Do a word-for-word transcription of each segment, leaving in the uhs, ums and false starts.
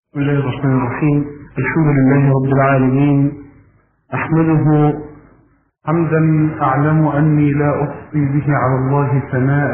بسم الله الرحمن الرحيم. الحمد لله رب العالمين، أحمده حمدا أعلم أني لا أحصي به على الله ثناء،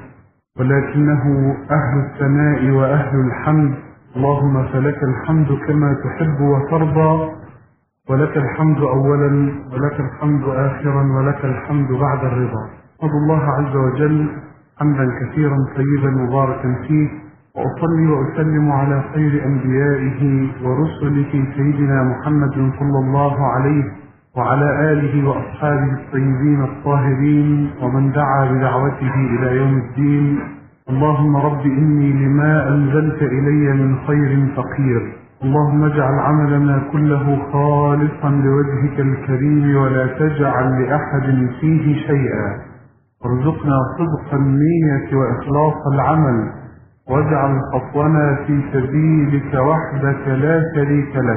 ولكنه أهل الثناء وأهل الحمد. اللهم فلك الحمد كما تحب وترضى، ولك الحمد أولا ولك الحمد آخرا ولك الحمد بعد الرضا. أحمد الله عز وجل حمدا كثيرا طيبا مباركا فيه، وأصلي وأسلم على خير أنبيائه ورسله سيدنا محمد صلى الله عليه وعلى آله وأصحابه الطيبين الطاهرين ومن دعا بدعوته إلى يوم الدين. اللهم رب إني لما أنزلت إلي من خير فقير، اللهم اجعل عملنا كله خالصا لوجهك الكريم ولا تجعل لأحد فيه شيئا، وارزقنا صدق النية وإخلاص العمل، واجعل خطونا في سبيلك وحدك لا شريك لك.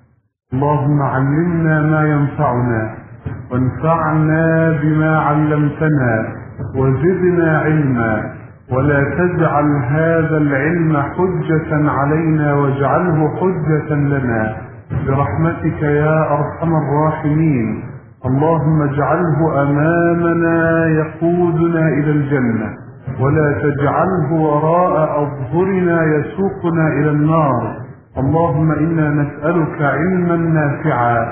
اللهم علمنا ما ينفعنا، وانفعنا بما علمتنا، وزدنا علما، ولا تجعل هذا العلم حجة علينا واجعله حجة لنا برحمتك يا أرحم الراحمين. اللهم اجعله أمامنا يقودنا إلى الجنة، ولا تجعله وراء أظهرنا يسوقنا إلى النار. اللهم إنا نسألك علما نافعا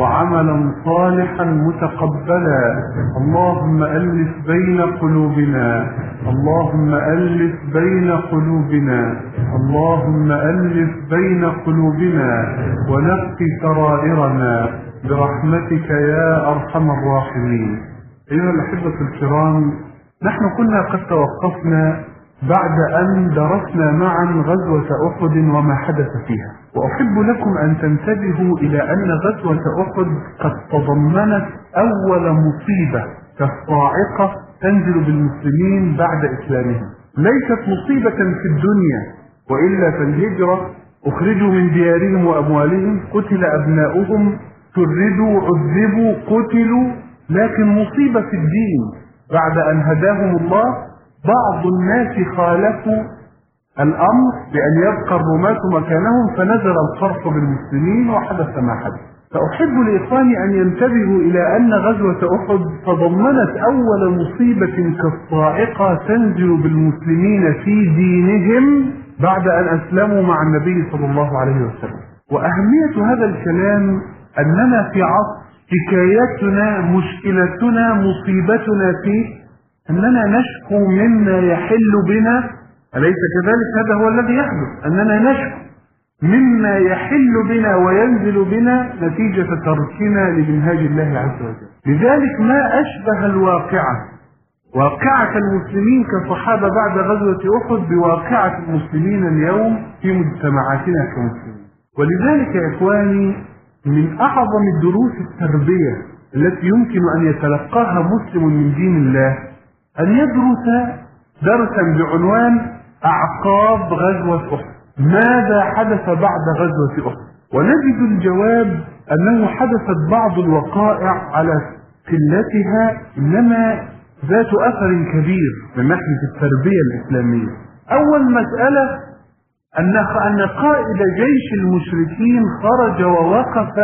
وعملا صالحا متقبلا. اللهم ألف بين قلوبنا، اللهم ألف بين قلوبنا، اللهم ألف بين قلوبنا ونقي سرائرنا برحمتك يا أرحم الراحمين. أيها الأحبة الكرام، نحن كنا قد توقفنا بعد أن درسنا معا غزوة أحد وما حدث فيها، وأحب لكم أن تنتبهوا إلى أن غزوة أحد قد تضمنت أول مصيبة كالصاعقة تنزل بالمسلمين بعد إسلامهم. ليست مصيبة في الدنيا، وإلا فالهجرة، أخرجوا من ديارهم وأموالهم، قتل أبناؤهم، شردوا، عذبوا، قتلوا، لكن مصيبة في الدين بعد أن هداهم الله. بعض الناس خالفوا الأمر بأن يبقى الرماة مكانهم، فنزل القرح بالمسلمين وحدث ما حدث. فأحب لإخواني أن ينتبهوا إلى أن غزوة أحد تضمنت أول مصيبة كالصاعقة تنزل بالمسلمين في دينهم بعد أن أسلموا مع النبي صلى الله عليه وسلم. وأهمية هذا الكلام أننا في عصر حكايتنا، مشكلتنا، مصيبتنا فيه أننا نشكو مما يحل بنا، أليس كذلك؟ هذا هو الذي يحدث، أننا نشكو مما يحل بنا وينزل بنا نتيجة تركنا لمنهاج الله عز وجل. لذلك ما أشبه الواقعة، واقعة المسلمين كصحابة بعد غزوة أحد، بواقعة المسلمين اليوم في مجتمعاتنا كمسلمين. ولذلك يا إخواني، من أعظم الدروس التربية التي يمكن أن يتلقاها مسلم من دين الله أن يدرس درسا بعنوان أعقاب غزوة أحد. ماذا حدث بعد غزوة أحد؟ ونجد الجواب أنه حدثت بعض الوقائع على قلتها إنما ذات أثر كبير من ناحية التربية الإسلامية. أول مسألة أن أن قائد جيش المشركين خرج ووقف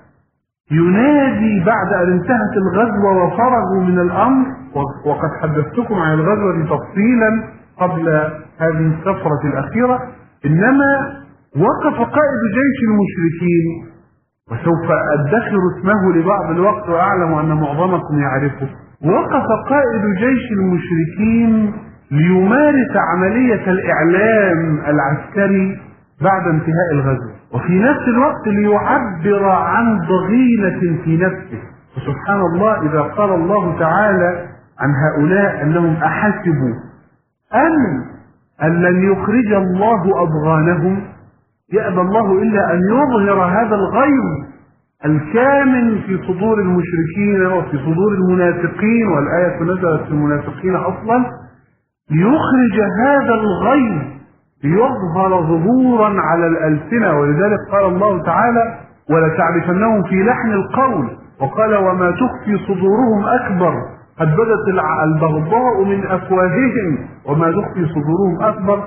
ينادي بعد أن انتهت الغزوة وفرغوا من الأمر، وقد حدثتكم عن الغزوة تفصيلا قبل هذه السفرة الأخيرة. إنما وقف قائد جيش المشركين، وسوف أدخر اسمه لبعض الوقت وأعلم أن معظمكم يعرفه. وقف قائد جيش المشركين ليمارس عملية الإعلام العسكري بعد انتهاء الغزوة، وفي نفس الوقت ليعبر عن ضغينة في نفسه. وسبحان الله، إذا قال الله تعالى عن هؤلاء أنهم أحسبوا أن أن لن يخرج الله أضغانهم، يأبى الله إلا أن يظهر هذا الغيظ الكامن في صدور المشركين وفي صدور المنافقين، والآية نزلت في المنافقين أصلا، ليخرج هذا الغيظ ليظهر ظهورا على الألسنة. ولذلك قال الله تعالى: ولتعرفنهم في لحن القول، وقال: وما تخفي صدورهم أكبر، قد بدت البغضاء من أفواههم وما تخفي صدورهم أكبر.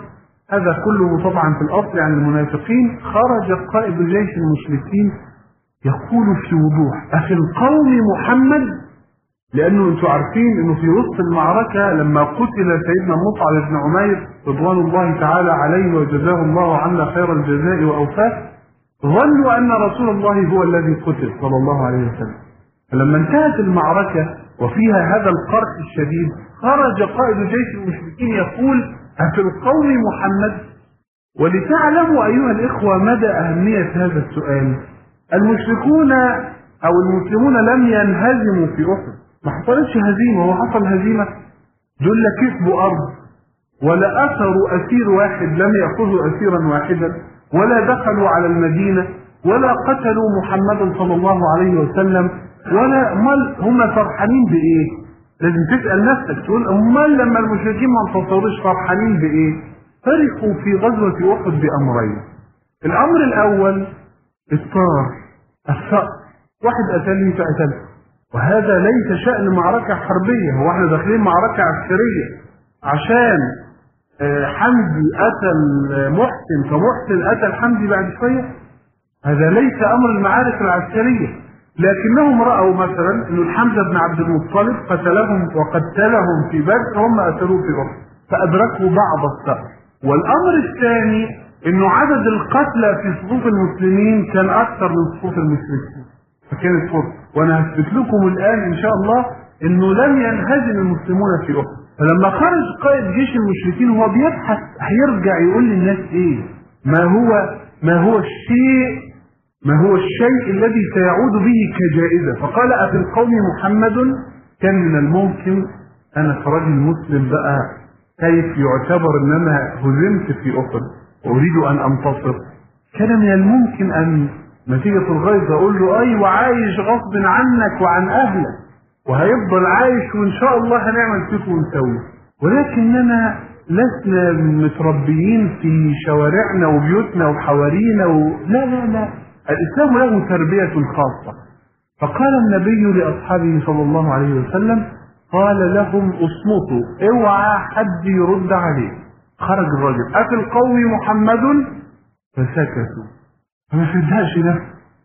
هذا كله طبعا في الأصل عن المنافقين. خرج قائد جيش المشركين يقول في وضوح: أفي القوم محمد؟ لأنه أنتم عارفين أنه في وسط المعركة لما قتل سيدنا مصعب بن عمير رضوان الله تعالى عليه وجزاه الله عنا خير الجزاء وأوفاه، ظنوا أن رسول الله هو الذي قتل صلى الله عليه وسلم. فلما انتهت المعركة وفيها هذا القرح الشديد، خرج قائد جيش المشركين يقول: أفي القوم محمد؟ ولتعلموا أيها الإخوة مدى أهمية هذا السؤال، المشركون أو المسلمون لم ينهزموا في أحد، ما حصلتش هزيمة، هو حصل هزيمة؟ دول لا كسبوا أرض ولا أثروا أسير واحد، لم يأخذوا أسيرا واحدا، ولا دخلوا على المدينة، ولا قتلوا محمدا صلى الله عليه وسلم، ولا أمال هم فرحانين بإيه؟ لازم تسأل نفسك تقول أمال لما المشركين ما انتصروش فرحانين بإيه؟ فرحوا في غزوة أحد بأمرين. الأمر الأول الثار، الثأر، واحد قتلني فقتلته، وهذا ليس شأن معركة حربية، هو احنا داخلين معركة عسكرية عشان حمدي قتل محسن فمحسن قتل حمدي بعد شوية، هذا ليس أمر المعارك العسكرية. لكنهم رأوا مثلا أن حمزة بن عبد المطلب قتلهم وقتلهم في بدر، هم قتلوه في أحد، فأدركوا بعض الثأر. والأمر الثاني أنه عدد القتلى في صفوف المسلمين كان أكثر من صفوف المشركين، فكانت فرصة. وأنا هثبت لكم الآن إن شاء الله أنه لم ينهزم المسلمون في أحد. فلما خرج قائد جيش المشركين هو بيبحث هيرجع يقول للناس إيه؟ ما هو ما هو الشيء ما هو الشيء الذي سيعود به كجائزة. فقال: أفي القوم محمد؟ كان من الممكن أنا كراجل مسلم بقى كيف يعتبر أن أنا هزمت في أحد وأريد أن أنتصر؟ كان من الممكن أن نتيجة الغيظ أقول له: أيوة عايش غصب عنك وعن أهلك وهيفضل عايش وإن شاء الله هنعمل فيك ونسوي. ولكننا لسنا متربيين في شوارعنا وبيوتنا وحوارينا و... لا لا لا، الإسلام له تربية خاصة. فقال النبي لأصحابه صلى الله عليه وسلم، قال لهم: اصمتوا، اوعى حد يرد عليه. خرج الرجل: أفي القوم محمد؟ فسكتوا، فما صدقش ده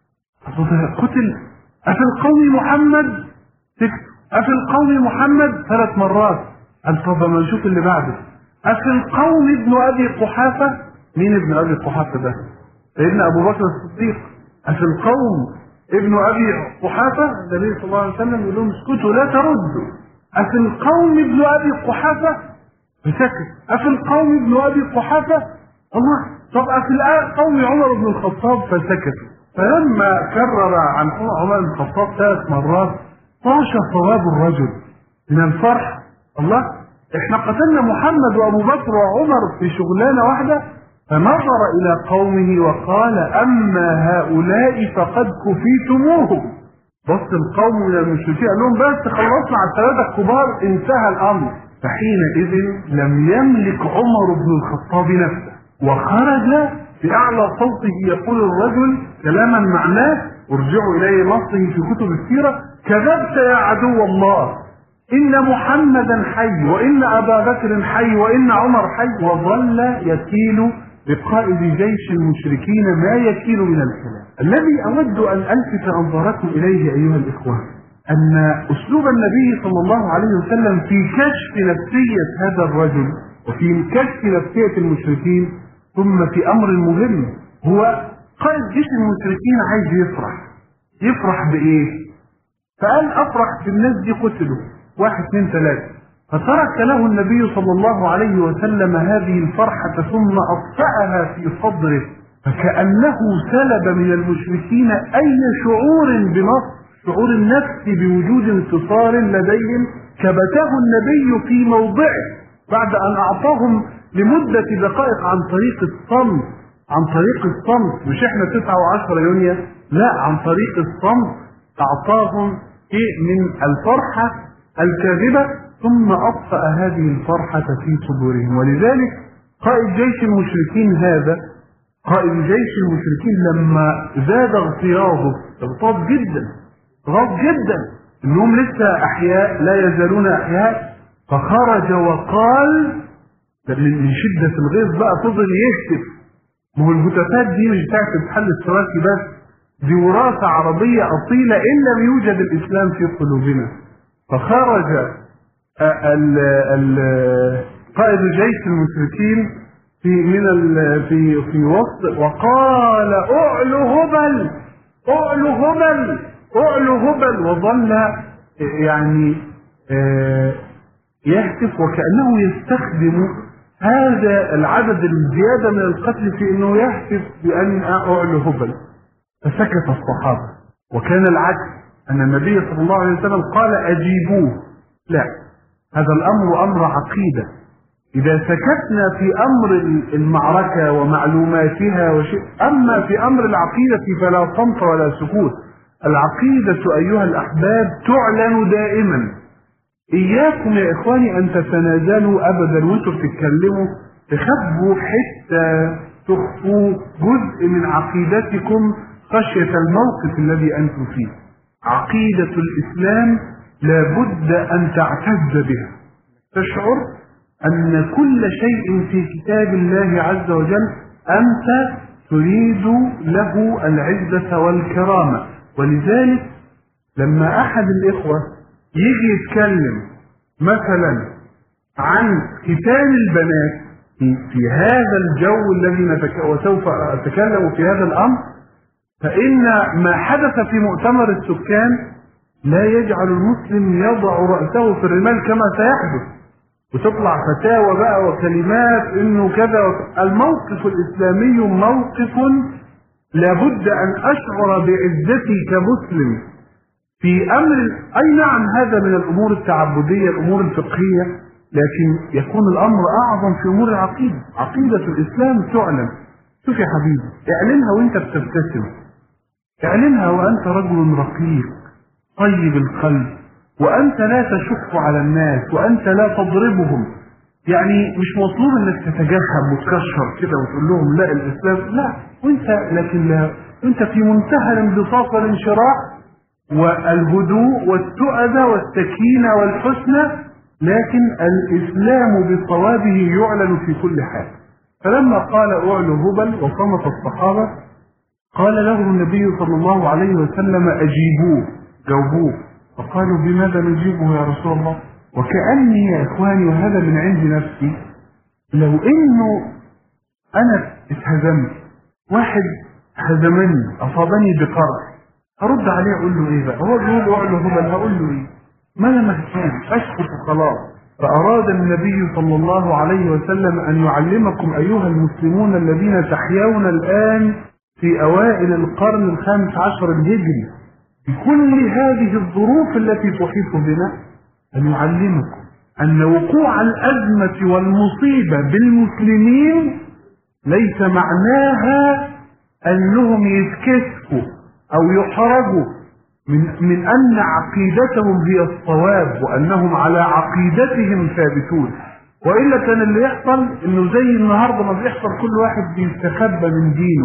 قتل. أفي القوم محمد؟ سكتوا. أفي القوم محمد؟ ثلاث مرات. قال: طب ما نشوف اللي بعده. أفي القوم ابن أبي قحافة؟ مين ابن أبي قحافة ده؟ سيدنا أبو بكر الصديق. أفي القوم ابن أبي قحافة؟ النبي صلى الله عليه وسلم يقول لهم: اسكتوا لا تردوا. أفي القوم ابن أبي قحافة؟ فسكت. أفي القوم ابن أبي قحافة؟ الله. طب أفي القوم عمر بن الخطاب؟ فسكتوا. فلما كرر عن عمر بن الخطاب ثلاث مرات طاش صواب الرجل من الفرح. الله، احنا قتلنا محمد وأبو بكر وعمر في شغلانة واحدة. فنظر إلى قومه وقال: أما هؤلاء فقد كفيتموهم. بص القوم من المشركين قال لهم: بس خلصنا على الثلاثة الكبار، انتهى الأمر. فحينئذ لم يملك عمر بن الخطاب نفسه، وخرج بأعلى صوته يقول الرجل كلاما معناه، ارجعوا إليه نصه في كتب السيرة: كذبت يا عدو الله، إن محمدا حي، وإن أبا بكر حي، وإن عمر حي. وظل يكيل بقائد جيش المشركين ما يكيل من الكلام. الذي أود أن ألفت أنظاركم إليه أيها الإخوة أن أسلوب النبي صلى الله عليه وسلم في كشف نفسية هذا الرجل وفي كشف نفسية المشركين، ثم في أمر مهم، هو قائد جيش المشركين عايز يفرح. يفرح بإيه؟ فقال: أفرح بالناس دي قتلوا واحد اثنين ثلاثة. فترك له النبي صلى الله عليه وسلم هذه الفرحة ثم أطفأها في صدره، فكأنه سلب من المشركين أي شعور بنصر، شعور النفس بوجود انتصار لديهم، كبته النبي في موضعه بعد أن أعطاهم لمدة دقائق عن طريق الصمت. عن طريق الصمت، مش احنا تسعة وعشرة يونيو، لا، عن طريق الصمت أعطاهم شيء من الفرحة الكاذبة، ثم أطفأ هذه الفرحة في صدورهم. ولذلك قائد جيش المشركين هذا، قائد جيش المشركين لما زاد اغتياظه، اغتاظ جدا، غاض جدا انهم لسه احياء، لا يزالون احياء، فخرج وقال: من شدة الغيظ بقى فضل يهتف. ما هو الهتافات دي مش بتاعت الاتحاد الاشتراكي بس، دي وراثة عربية أصيلة إن لم يوجد الإسلام في قلوبنا. فخرج ال ال قائد جيش المشركين في من ال في في وسط وقال أعلو هبل أعلو هبل أعلو هبل، وظل يعني يهتف وكأنه يستخدم هذا العدد الزيادة من القتل في أنه يهتف بأن أعلو هبل. فسكت الصحابة. وكان العكس، أن النبي صلى الله عليه وسلم قال أجيبوه. لا، هذا الأمر أمر عقيدة. إذا سكتنا في أمر المعركة ومعلوماتها وشيء، أما في أمر العقيدة فلا صمت ولا سكوت. العقيدة أيها الأحباب تعلن دائما. إياكم يا إخواني أن تتنازلوا أبدا وأنتم بتتكلموا، تخبوا حتى تخفوا جزء من عقيدتكم خشية الموقف الذي أنتم فيه. عقيدة الإسلام لابد أن تعتز بها، تشعر أن كل شيء في كتاب الله عز وجل أنت تريد له العزة والكرامة. ولذلك لما أحد الإخوة يجي يتكلم مثلا عن ختان البنات في هذا الجو الذي نتك... وسوف أتكلم في هذا الأمر، فإن ما حدث في مؤتمر السكان لا يجعل المسلم يضع رأسه في الرمال كما سيحدث، وتطلع فتاوى بقى وكلمات إنه كذا. الموقف الإسلامي موقف لابد أن أشعر بعزتي كمسلم في أمر. أي نعم هذا من الأمور التعبدية الأمور الفقهية، لكن يكون الأمر أعظم في أمور العقيدة. عقيدة الإسلام تعلن. شوف يا حبيبي، اعلنها وانت بتبتسم، اعلنها وأنت رجل رقيق طيب القلب، وأنت لا تشق على الناس، وأنت لا تضربهم. يعني مش مطلوب انك تتجهم وتكشر كده وتقول لهم لا الإسلام، لا، وانت لكن لا، انت في منتهى الانبساط والانشراح والهدوء والتؤدة والسكينة والحسنى، لكن الإسلام بصوابه يعلن في كل حال. فلما قال أعلو هبل وصمت الصحابة، قال له النبي صلى الله عليه وسلم أجيبوه، جاوبوه. فقالوا بماذا نجيبه يا رسول الله؟ وكأني يا إخواني، وهذا من عند نفسي، لو إنه أنا اتهزمت، واحد هزمني أصابني بقرح، أرد عليه أقول له إيه بقى؟ هو بيقول أعلو هبل، هقول له إيه؟ ما أنا مهزوم، أسكت وخلاص. فأراد النبي صلى الله عليه وسلم أن يعلمكم أيها المسلمون الذين تحيون الآن في أوائل القرن الخامس عشر الهجري بكل هذه الظروف التي تحيط بنا، أن يعلمكم أن وقوع الأزمة والمصيبة بالمسلمين ليس معناها أنهم يتكسفوا أو يحرجوا من, من أن عقيدتهم هي الصواب وأنهم على عقيدتهم ثابتون. وإلا كان اللي يحصل إنه زي النهاردة ما بيحصل، كل واحد بيستخبى من دينه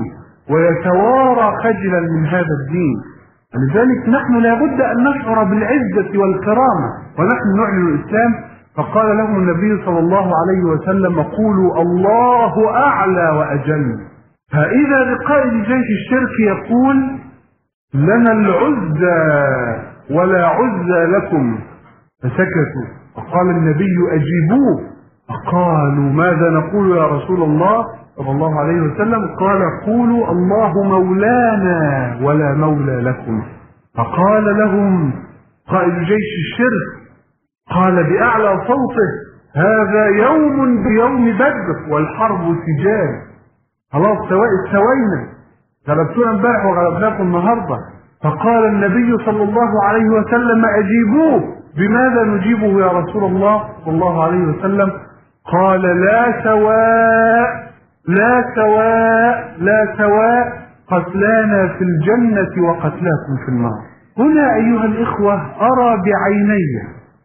ويتوارى خجلا من هذا الدين. لذلك نحن لابد أن نشعر بالعزة والكرامة ونحن نعلن الإسلام. فقال لهم النبي صلى الله عليه وسلم قولوا الله أعلى وأجل. فإذا لقائد جيش الشرك يقول لنا العزة ولا عزة لكم، فسكتوا. فقال النبي أجيبوه. فقالوا ماذا نقول يا رسول الله صلى الله عليه وسلم؟ قال قولوا الله مولانا ولا مولى لكم. فقال لهم قائد جيش الشرك، قال بأعلى صوته هذا يوم بيوم بدر والحرب سجال. خلاص سواء استوينا، غلبتونا امبارح وغلبناكم النهارده. فقال النبي صلى الله عليه وسلم أجيبوه. بماذا نجيبه يا رسول الله صلى الله عليه وسلم؟ قال لا سواء لا سواء لا سواء قتلانا في الجنة وقتلاكم في النار. هنا أيها الإخوة أرى بعيني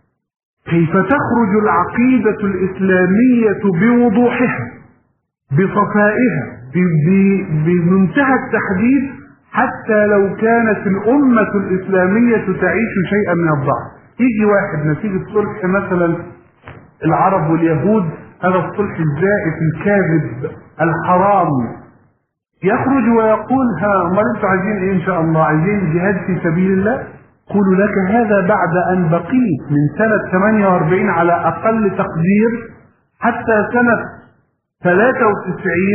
كيف تخرج العقيدة الإسلامية بوضوحها بصفائها بمنتهى التحديد، حتى لو كانت الأمة الإسلامية تعيش شيئا من الضعف. يجي واحد نتيجة صلح مثلا العرب واليهود هذا الصلح الزائف الكاذب الحرام، يخرج ويقول ها امال انتوا عايزين ايه ان شاء الله؟ عايزين جهاد في سبيل الله؟ قولوا لك هذا بعد ان بقيت من سنة ثمانية وأربعين على اقل تقدير حتى سنة ثلاثة وتسعين،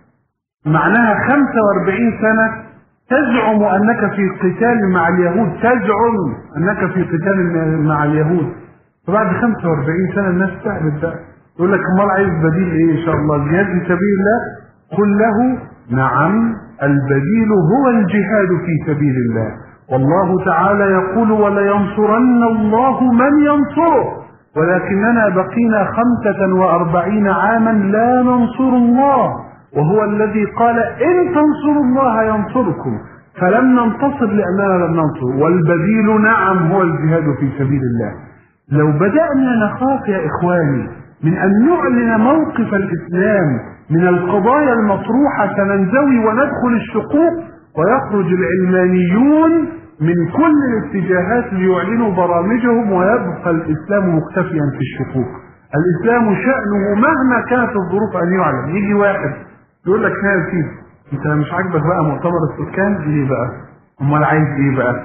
معناها خمسة وأربعين سنة تزعم انك في قتال مع اليهود، تزعم انك في قتال مع اليهود. فبعد خمسة وأربعين سنة الناس تعبت بقى، يقول لك امال عايز بديل ايه ان شاء الله؟ الجهاد في سبيل الله؟ قل له نعم، البديل هو الجهاد في سبيل الله، والله تعالى يقول ولينصرن الله من ينصره، ولكننا بقينا خمسة وأربعين عاما لا ننصر الله، وهو الذي قال إن تنصروا الله ينصركم، فلم ننتصر لأننا لم ننصر. والبديل نعم هو الجهاد في سبيل الله. لو بدأنا نخاف يا إخواني من أن نعلن موقف الإسلام من القضايا المطروحة سننزوي وندخل الشقوق، ويخرج العلمانيون من كل الاتجاهات ليعلنوا برامجهم، ويبقى الإسلام مختفيا في الشقوق. الإسلام شأنه مهما كانت الظروف أن يعلن. يجي واحد يقول لك يا سيدي أنت مش عاجبك بقى مؤتمر السكان؟ ليه بقى؟ أمال عايز إيه بقى؟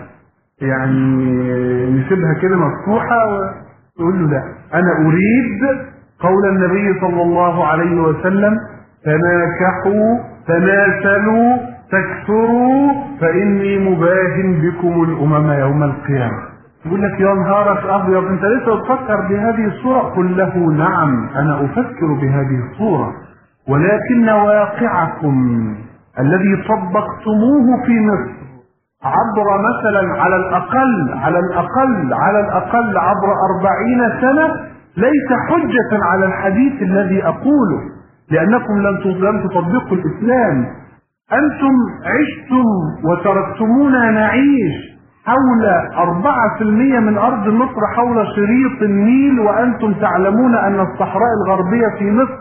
يعني نسيبها كده مفتوحة؟ ويقول له لا، أنا أريد قول النبي صلى الله عليه وسلم تناكحوا تناسلوا تكثروا فإني مباهن بكم الأمم يوم القيامة. يقول لك يا نهارك أبيض أنت لسه تفكر بهذه الصورة؟ قل له نعم أنا أفكر بهذه الصورة، ولكن واقعكم الذي طبقتموه في مصر عبر مثلا على الأقل على الأقل على الأقل عبر أربعين سنة ليس حجة على الحديث الذي أقوله، لأنكم لم تطبقوا الإسلام. أنتم عشتم وتركتمونا نعيش حول أربعة في المئة من أرض مصر حول شريط النيل، وأنتم تعلمون أن الصحراء الغربية في مصر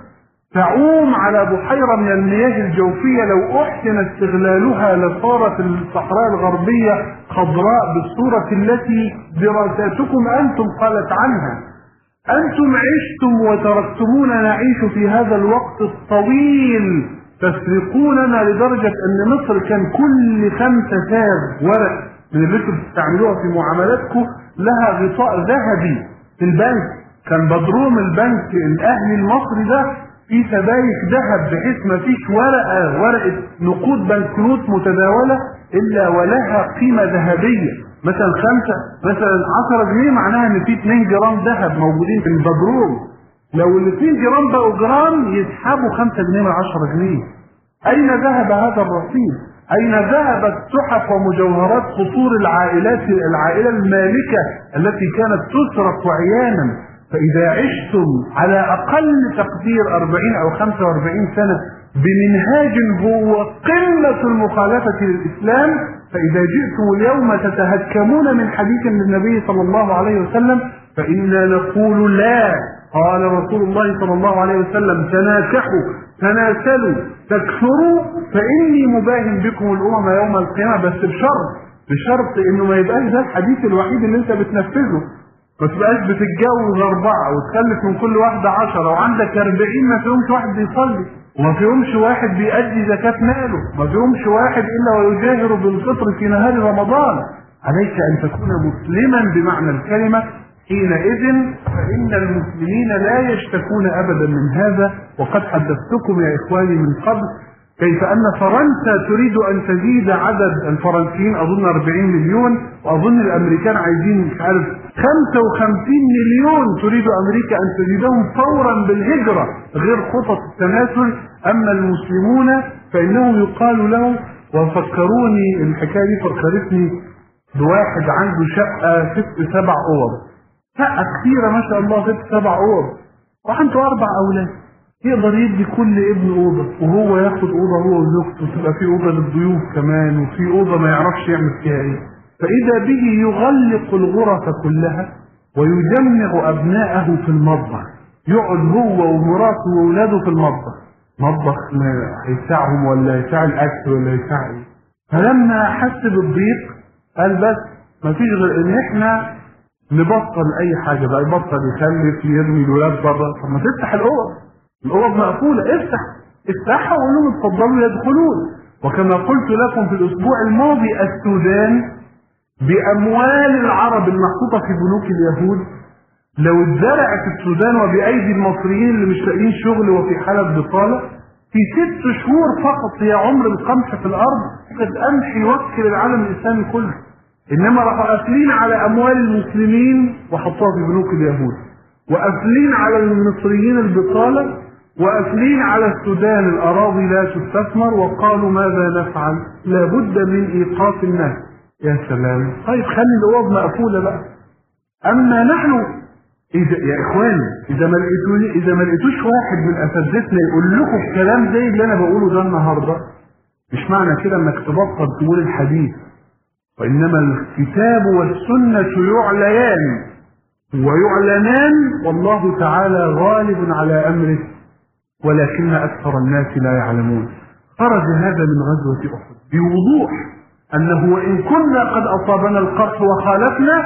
تعوم على بحيرة من المياه الجوفية لو أحسن استغلالها لصارت الصحراء الغربية خضراء بالصورة التي دراساتكم أنتم قالت عنها. أنتم عشتم وتركتمونا نعيش في هذا الوقت الطويل، تسرقوننا لدرجة أن مصر كان كل خمسة ساغ ورق من اللي انتم بتستعملوها في معاملاتكم لها غطاء ذهبي في البنك. كان بدروم البنك الأهلي المصري ده في سبايك ذهب، بحيث ما فيش ورقة ورقة نقود بنكنوت متداولة إلا ولها قيمة ذهبية. مثلا خمسة مثلا عشرة جنيه معناها ان في اتنين جرام ذهب موجودين في البدروم. لو ال اتنين جرام بقوا جرام يسحبوا خمسة جنيه من عشرة جنيه. اين ذهب هذا الرصيد؟ اين ذهبت تحف ومجوهرات قصور العائلات العائلة المالكة التي كانت تسرق عيانا؟ فاذا عشتم على اقل تقدير أربعين او خمسة وأربعين سنة بمنهاج هو قمة المخالفة للإسلام، فإذا جئتم اليوم تتهكمون من حديث النبي صلى الله عليه وسلم فإنا نقول لا. قال رسول الله صلى الله عليه وسلم تناكحوا تناسلوا تكثروا فإني مباهن بكم الأمم يوم القيامة، بس بشرط بشرط إنه ما يبقاش ده الحديث الوحيد اللي أنت بتنفذه. ما تبقاش بتتجوز أربعة وتخلف من كل واحدة عشرة وعندك أربعين ما فيهمش واحد بيصلي، وما فيهمش واحد بيأدي زكاة ماله، ما فيهمش واحد إلا ويجاهر بالفطر في نهار رمضان. عليك أن تكون مسلما بمعنى الكلمة. حينئذ فإن المسلمين لا يشتكون أبدا من هذا. وقد حدثتكم يا إخواني من قبل كيف أن فرنسا تريد أن تزيد عدد الفرنسيين، أظن أربعين مليون، وأظن الأمريكان عايزين مش عارف خمسة وخمسين مليون، تريد أمريكا أن تزيدهم فورا بالهجرة غير خطط التناسل. أما المسلمون فإنه يقال له، وفكروني الحكاية دي فكرتني بواحد عنده شقة ست سبع أوض، شقة كثيرة ما شاء الله ست سبع أوض، وعنده أربع أولاد، يقدر يدي كل ابن أوضة وهو ياخد أوضة هو وزوجته، وتبقى في أوضة للضيوف كمان، وفي أوضة ما يعرفش يعمل فيها إيه. فإذا به يغلق الغرف كلها ويجمع أبناءه في المطبخ، يقعد هو ومراته وأولاده في المطبخ، مطبخ هيساعهم ولا يساع الأكل ولا يساع إيه. فلما حس بالضيق قال بس ما فيش غير إن إحنا نبطل أي حاجة بقى، يبطل يخلف يرمي الولاد بره. طب ما تفتح الأوض الأوض مقفولة، افتح افتحها وقول لهم اتفضلوا يدخلون. وكما قلت لكم في الأسبوع الماضي، السودان بأموال العرب المحطوطة في بنوك اليهود لو اتزرعت السودان وبأيدي المصريين اللي مش لاقيين شغل وفي حالة بطالة، في ست شهور فقط هي عمر القمح في الأرض قد قمح يوكل العالم الإسلامي كله. إنما راحوا قافلين على أموال المسلمين وحطوها في بنوك اليهود، وقافلين على المصريين البطالة، وقافلين على السودان الأراضي لا تستثمر، وقالوا ماذا نفعل؟ لابد من إيقاف الناس. يا سلام، طيب خلي الأوض مقفولة بقى. أما نحن إذا يا إخواني إذا ما لقيتوش إذا ما لقيتوش واحد من أساتذتنا يقول لكم الكلام زي اللي أنا بقوله ده النهارده، مش معنى كده إنك تبطل تقول الحديث، وإنما الكتاب والسنة يعليان ويعلنان، والله تعالى غالب على أمره ولكن أكثر الناس لا يعلمون. خرج هذا من غزوة أحد بوضوح أنه وإن كنا قد أصابنا القرح وخالفنا،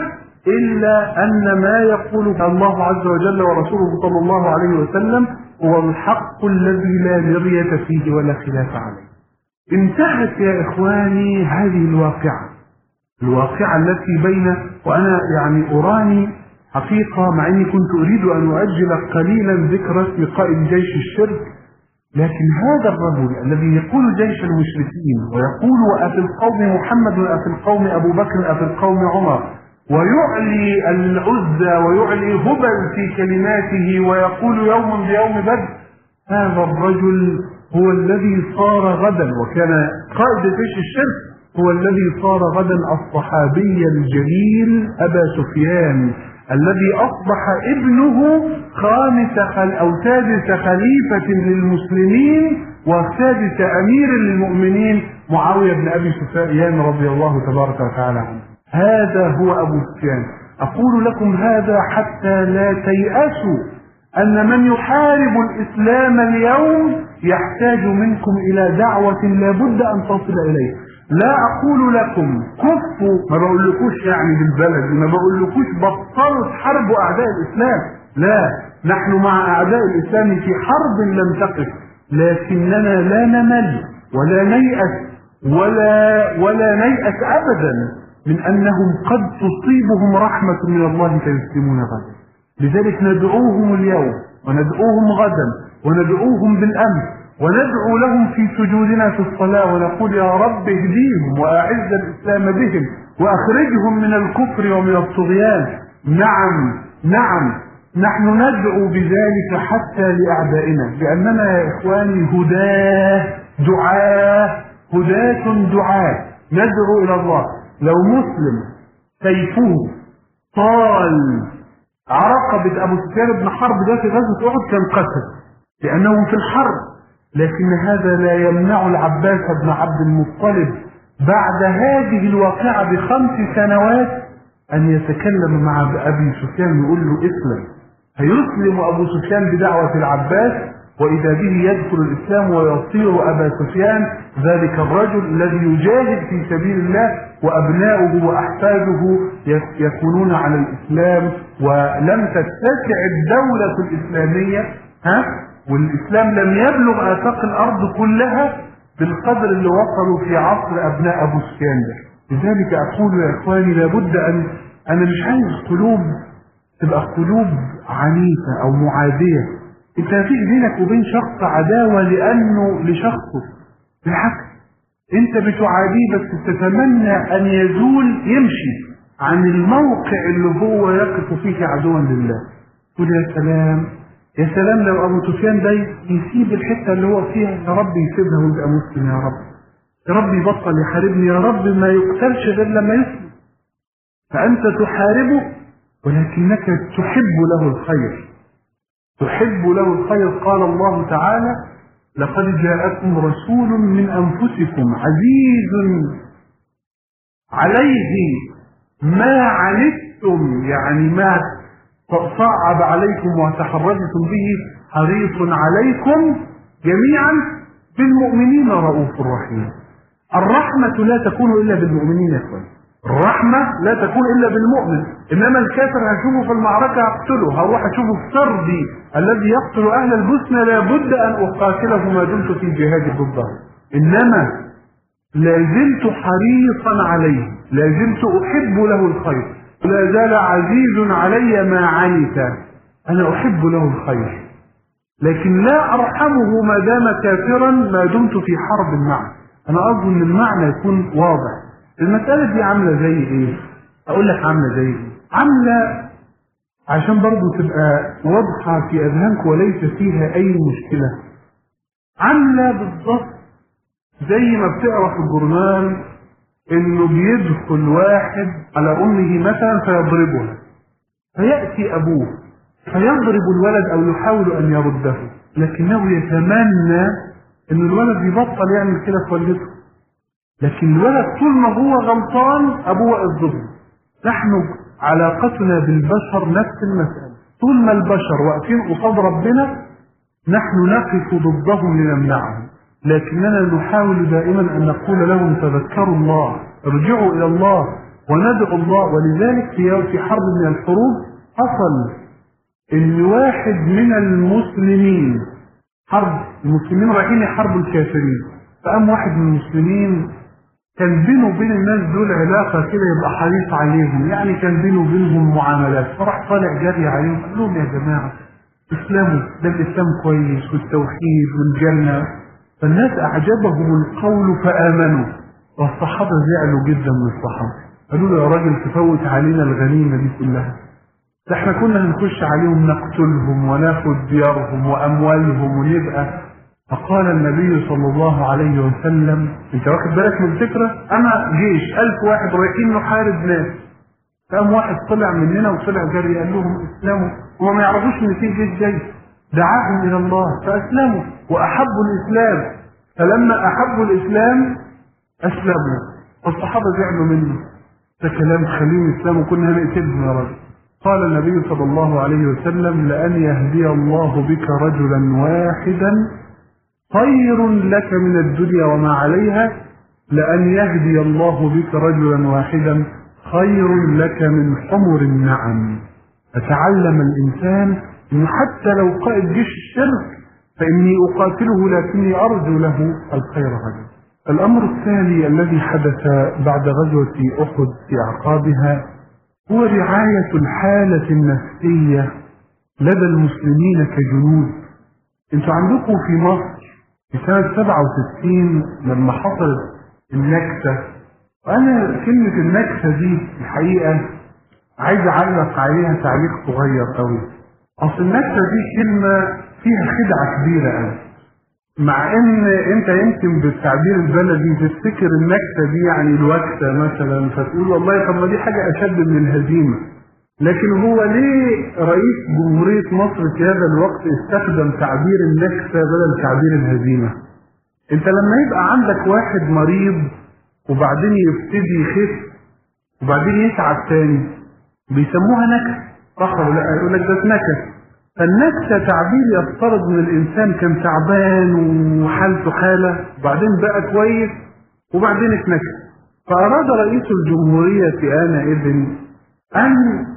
إلا أن ما يقوله الله عز وجل ورسوله صلى الله عليه وسلم هو الحق الذي لا مرية فيه ولا خلاف عليه. انتهت يا إخواني هذه الواقعة، الواقعة التي بين، وأنا يعني أراني حقيقة مع أني كنت أريد أن أؤجل قليلا ذكر اسم قائد جيش الشرك، لكن هذا الرجل الذي يقول جيش المشركين ويقول وأفي القوم محمد وأفي القوم أبو بكر وأفي القوم عمر، ويعلي العزة ويعلي هبل في كلماته ويقول يوم بيوم بدر، هذا الرجل هو الذي صار غدا، وكان قائد جيش الشرك هو الذي صار غدا الصحابي الجليل أبا سفيان، الذي أصبح ابنه خامس خل أو سادس خليفة للمسلمين وسادس أمير للمؤمنين معاوية بن أبي سفيان رضي الله تبارك وتعالى عنه. هذا هو أبو سفيان. أقول لكم هذا حتى لا تيأسوا أن من يحارب الإسلام اليوم يحتاج منكم إلى دعوة لا بد أن تصل إليه. لا أقول لكم كفوا، ما بقولكوش يعني بالبلد، ما بقولكوش بطلوا تحاربوا أعداء الإسلام، لا، نحن مع أعداء الإسلام في حرب لم تقف، لكننا لا نمل ولا نيأس ولا ولا نيأس أبدا من أنهم قد تصيبهم رحمة من الله فيسلمون غدا. لذلك ندعوهم اليوم وندعوهم غدا وندعوهم بالأمس وندعو لهم في سجودنا في الصلاة ونقول يا رب اهديهم وأعز الإسلام بهم وأخرجهم من الكفر ومن الطغيان. نعم نعم نحن ندعو بذلك حتى لأعدائنا، لأننا يا إخواني هداه دعاه هداة دعاه ندعو إلى الله. لو مسلم سيفه طال عرقبة أبو سفيان بن حرب ده في غزوة أحد كان قتل لأنهم في الحرب، لكن هذا لا يمنع العباس بن عبد المطلب بعد هذه الواقعة بخمس سنوات أن يتكلم مع أبي سفيان يقول له اسلم. فيسلم أبو سفيان بدعوة العباس، وإذا به يدخل الإسلام ويصير أبا سفيان ذلك الرجل الذي يجاهد في سبيل الله، وأبناؤه وأحفاده يكونون على الإسلام، ولم تتسع الدولة الإسلامية ها والإسلام لم يبلغ آفاق الأرض كلها بالقدر اللي وصلوا في عصر أبناء أبو سفيان ده. لذلك أقول يا إخواني لابد أن أنا مش عايز قلوب تبقى قلوب عنيفة أو معادية. أنت في بينك وبين شخص عداوة لأنه لشخصه، بالعكس أنت بتعاديه بس تتمنى أن يزول يمشي عن الموقع اللي هو يقف فيه عدوا لله. تقول يا سلام يا سلام لو أبو سفيان ده يسيب الحتة اللي هو فيها، يا رب يسيبها ويبقى مسلم، يا رب يا رب يبطل يحاربني، يا رب ما يقتلش غير لما يسلم. فأنت تحاربه ولكنك تحب له الخير، تحب له الخير. قال الله تعالى لقد جاءكم رسول من أنفسكم عزيز عليه ما عنتم، يعني ما صعب عليكم وتحرجتم به، حريص عليكم جميعا بالمؤمنين رؤوف رحيم. الرحمة لا تكون إلا بالمؤمنين يا اخوان. الرحمة لا تكون إلا بالمؤمن، إنما الكافر هشوفه في المعركة أقتله، هروح أشوفه في سردي الذي يقتل أهل البوسنة لابد أن أقاتله ما دمت في جهاد ضده، إنما لا زلت حريصا عليه، لا زلت أحب له الخير، لا زال عزيز علي ما عنت، أنا أحب له الخير، لكن لا أرحمه ما دام كافرا ما دمت في حرب معه. أنا أظن المعنى يكون واضح. المسألة دي عاملة زي إيه؟ أقول لك عاملة زي إيه؟ عاملة عشان برضو تبقى واضحة في أذهانك وليس فيها أي مشكلة. عاملة بالضبط زي ما بتقرأ في الجورنال إنه بيدخل واحد على أمه مثلا فيضربها، فيأتي أبوه فيضرب الولد أو يحاول أن يرده، لكنه يتمنى إن الولد يبطل يعمل كده في والدته، لكن الولد طول ما هو غلطان أبوه يضربه. نحن علاقتنا بالبشر نفس المسألة، طول ما البشر واقفين قصاد ربنا نحن نقف ضدهم لنمنعهم، لكننا نحاول دائما أن نقول لهم تذكروا الله، ارجعوا إلى الله وندعوا الله. ولذلك في حرب من الحروب حصل إن واحد من المسلمين، حرب المسلمين رايحين يحاربوا الكافرين، فقام واحد من المسلمين كان بينه وبين الناس دول علاقة كده يبقى حريص عليهم، يعني كان بينه وبينهم معاملات، فراح طالع جري عليهم قال لهم يا جماعة اسلموا، ده الإسلام كويس والتوحيد والجنة. فالناس أعجبهم القول فآمنوا، والصحابة زعلوا جدا من الصحابة، قالوا له يا راجل تفوت علينا الغنيمة دي كلها، ده احنا كنا هنخش عليهم نقتلهم وناخد ديارهم وأموالهم ونبقى. فقال النبي صلى الله عليه وسلم انت واخد بالك من الفكرة؟ انا جيش ألف واحد رايحين نحارب ناس، قام واحد طلع مننا وطلع جري قال لهم اسلموا، وما يعرفوش ان في جيش جاي، دعاهم الى الله فاسلموا واحبوا الاسلام، فلما احبوا الاسلام اسلموا، والصحابة زعلوا منه، ده كلام خليل الاسلام وكنا هنقتلهم يا رجل. قال النبي صلى الله عليه وسلم لأن يهدي الله بك رجلا واحدا خير لك من الدنيا وما عليها، لأن يهدي الله بك رجلا واحدا خير لك من حمر النعم. فتعلم الإنسان أنه حتى لو قائد جيش الشرك فإني أقاتله لكني أرجو له الخير غدا. الأمر الثاني الذي حدث بعد غزوة أحد في أعقابها هو رعاية الحالة النفسية لدى المسلمين كجنود. انتوا عندكم في مصر في سنة سبعة وستين لما حصلت النكسة، وأنا كلمة النكسة دي الحقيقة عايز أعلق عليها تعليق صغير قوي. أصل النكسة دي كلمة فيها خدعة كبيرة قوي، مع إن أنت يمكن بالتعبير البلدي تفتكر النكسة دي يعني الوكسة مثلا، فتقول والله طب ما دي حاجة أشد من الهزيمة، لكن هو ليه رئيس جمهورية مصر في هذا الوقت استخدم تعبير النكسة بدل تعبير الهزيمة؟ انت لما يبقى عندك واحد مريض وبعدين يبتدي يخف وبعدين يتعب تاني بيسموها نكسة، صح ولا لا؟ يقول لك ده نكسة. فالنكسة تعبير يفترض ان الانسان كان تعبان وحالته حالة وبعدين بقى كويس وبعدين اتنكس. فاراد رئيس الجمهورية آنئذ ان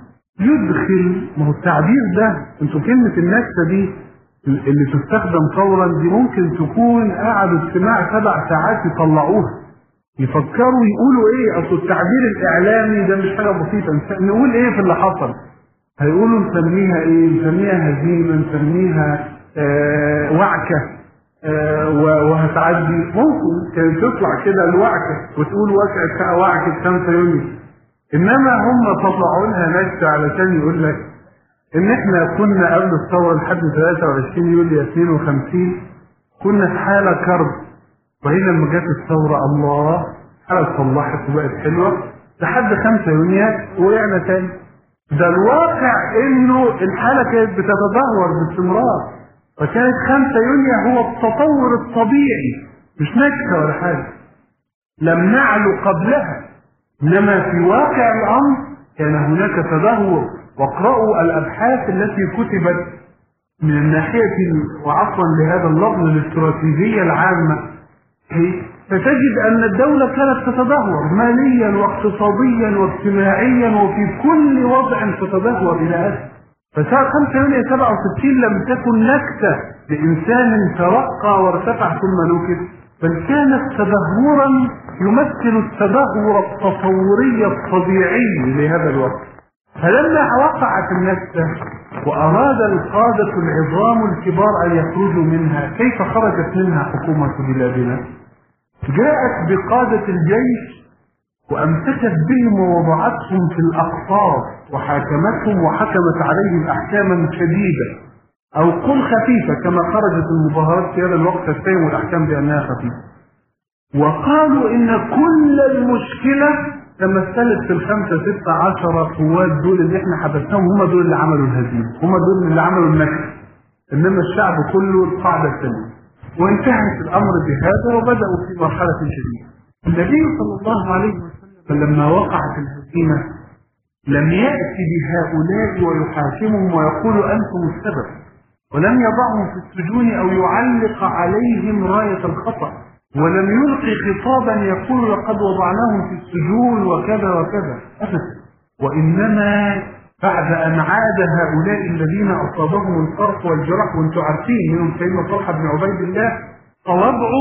يدخل، ما هو التعبير ده انتوا كلمة النكسة دي اللي تستخدم فورا دي ممكن تكون قعدوا اجتماع سبع ساعات يطلعوها يفكروا يقولوا ايه. اصل التعبير الاعلامي ده مش حاجة بسيطة، نقول ايه في اللي حصل؟ هيقولوا نسميها ايه؟ نسميها هزيمة، نسميها آه وعكة، آه وهتعدي. ممكن كانت تطلع كده الوعكة وتقول وعكة وعكة خمسة يونيو، انما هم طلعوا لها نكتة علشان يقول لك ان احنا كنا قبل الثورة لحد ثلاثة وعشرين يوليو اثنين وخمسين كنا في حالة كرب، وهي لما جت الثورة الله حالة صلحت وبقت حلوة لحد خمسة يونيو وقعنا تاني. ده الواقع انه الحالة كانت بتتدهور باستمرار، فكانت خمسة يونيو هو التطور الطبيعي مش نكتة ولا حاجة، لم نعلو قبلها، انما في واقع الامر كان هناك تدهور. واقرأوا الابحاث التي كتبت من الناحية وعفوا لهذا اللفظ الاستراتيجية العامة فتجد أن الدولة كانت تتدهور ماليا واقتصاديا واجتماعيا وفي كل وضع تتدهور إلى أسفل. فساعة خمسة يونيو سبعة وستين لم تكن نكتة لإنسان ترقى وارتفع ثم نكت، بل كانت تدهورا يمثل التدهور التصوري الطبيعي لهذا الوقت. فلما وقعت النكتة وأراد القادة العظام الكبار أن يخرجوا منها، كيف خرجت منها حكومة بلادنا؟ جاءت بقادة الجيش وأمسكت بهم ووضعتهم في الأقطار وحاكمتهم وحكمت عليهم أحكاما شديدة أو قل خفيفة، كما خرجت المظاهرات في هذا الوقت تتهم الأحكام بأنها خفيفة. وقالوا إن كل المشكلة تمثلت في الخمسة ستة عشر قوات دول اللي احنا حبسناهم، هم دول اللي عملوا الهزيمة، هم دول اللي عملوا النكسة، إنما الشعب كله القاعدة الثانية. وانتهت الأمر بهذا وبدأوا في مرحلة جديدة. النبي صلى الله عليه وسلم لما وقعت الهزيمة لم يأتي بهؤلاء ويحاكمهم ويقول أنتم السبب، ولم يضعهم في السجون أو يعلق عليهم راية الخطأ، ولم يلقي خطابا يقول لقد وضعناهم في السجون وكذا وكذا أبدا. وإنما بعد أن عاد هؤلاء الذين أصابهم الفرق والجرح، وانتم عارفين منهم سيدنا طلحة بن عبيد الله صوابعه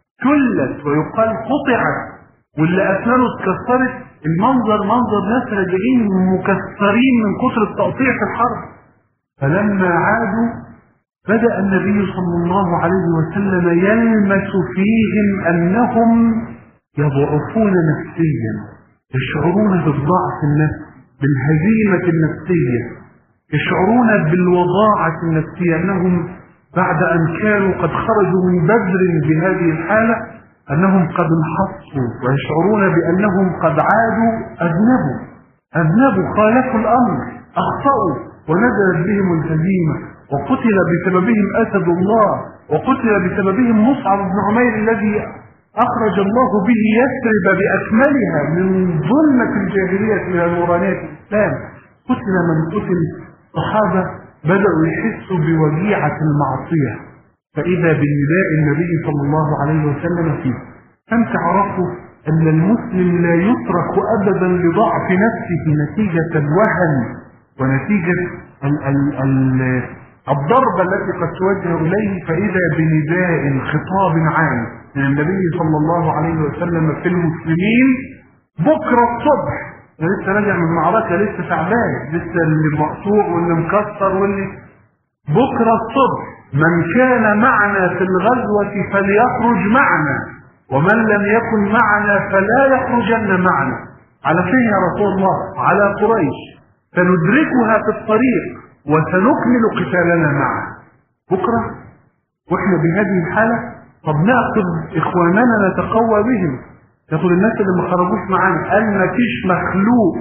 كلت ويقال قطعت، واللي أسنانه اتكسرت. المنظر منظر ناس راجعين مكسرين من كثر التقطيع في الحرب. فلما عادوا بدأ النبي صلى الله عليه وسلم يلمس فيهم أنهم يضعفون نفسيا، يشعرون بالضعف النفسي، بالهزيمة النفسية، يشعرون بالوضاعة النفسية، أنهم بعد أن كانوا قد خرجوا من بدر بهذه الحالة أنهم قد انحطوا، ويشعرون بأنهم قد عادوا أذنبوا أذنبوا خالفوا الأمر، أخطأوا، ونزلت بهم الهزيمة، وقتل بسببهم أسد الله، وقتل بسببهم مصعب بن عمير الذي أخرج الله به يثرب بأكملها من ظلمة الجاهلية إلى نورانية الإسلام. قتل من قتل. الصحابة بدأوا يحسوا بوجيعة المعصية، فإذا بنداء النبي صلى الله عليه وسلم فيه. أن تعرفوا أن المسلم لا يترك أبدا لضعف نفسه نتيجة الوهن ونتيجة ال ال ال الضربة التي قد توجه إليه، فإذا بنداء خطاب عام من النبي صلى الله عليه وسلم في المسلمين بكرة الصبح. لسه راجع من معركة، لسه تعبان، لسه اللي مقطوع واللي مكسر واللي بكرة الصبح من كان معنا في الغزوة فليخرج معنا، ومن لم يكن معنا فلا يخرجن معنا. على فين يا رسول الله؟ على قريش، سندركها في الطريق وسنكمل قتالنا معه بكرة. واحنا بهذه الحالة طب نأخذ إخواننا نتقوى بهم، ناخد الناس اللي ما خرجوش معانا. قال ما فيش مخلوق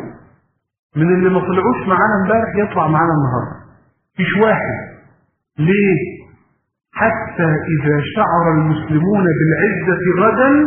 من اللي ما طلعوش معانا امبارح يطلع معانا النهارده، فيش واحد. ليه؟ حتى إذا شعر المسلمون بالعزة غدا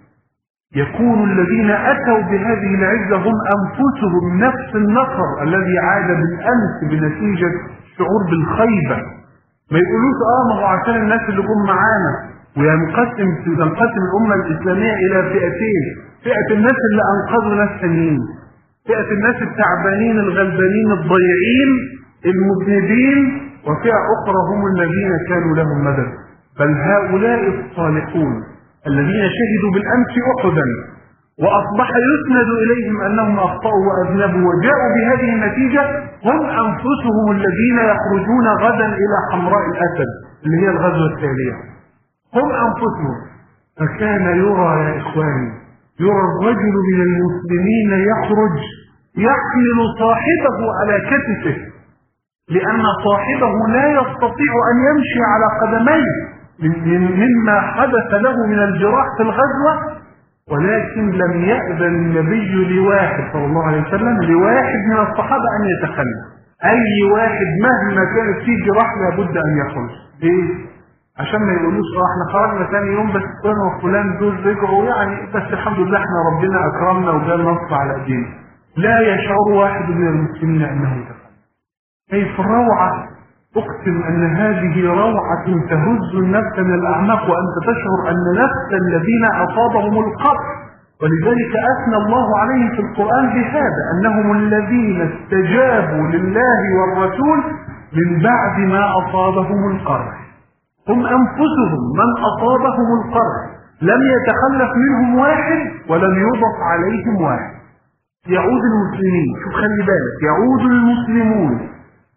يكون الذين أتوا بهذه العزة هم أنفسهم نفس النصر الذي عاد بالأمس بنتيجة شعور بالخيبة. ما يقولوش آه ما هو عشان الناس اللي جم معانا، وينقسم تنقسم الأمة الإسلامية إلى فئتين: فئة الناس اللي أنقذوا ناس ثانيين، فئة الناس التعبانين الغلبانين الضيعين المذنبين، وفئة أخرى هم الذين كانوا لهم مدد. بل هؤلاء الصالحون الذين شهدوا بالأمس أحدا وأصبح يسند إليهم أنهم أخطأوا وأذنبوا وجاءوا بهذه النتيجة هم أنفسهم الذين يخرجون غدا إلى حمراء الأسد اللي هي الغزوة التالية، هم أنفسهم. فكان يرى يا إخواني، يرى الرجل من المسلمين يخرج يحمل صاحبه على كتفه، لأن صاحبه لا يستطيع أن يمشي على قدميه مما حدث له من الجراح في الغزوة، ولكن لم يأذن النبي لواحد صلى الله عليه وسلم لواحد من الصحابة أن يتخلى. أي واحد مهما كانت فيه جراح لابد أن يخرج. ليه؟ عشان ما يقولوش اه احنا خرجنا ثاني يوم بس فلان وفلان دول رجعوا يعني بس الحمد لله احنا ربنا أكرمنا وجاء النصر على ايدينا. لا يشعر واحد من المسلمين أنه يتخلى. كيف الروعة أقسم أن هذه روعة تهز النفس من الأعماق، وأنت تشعر أن نفس الذين أصابهم القرح، ولذلك أثنى الله عليهم في القرآن بهذا، أنهم الذين استجابوا لله والرسول من بعد ما أصابهم القرح. هم أنفسهم من أصابهم القرح، لم يتخلف منهم واحد ولم يضف عليهم واحد. يعود المسلمين، شوف خلي بالك، يعود المسلمون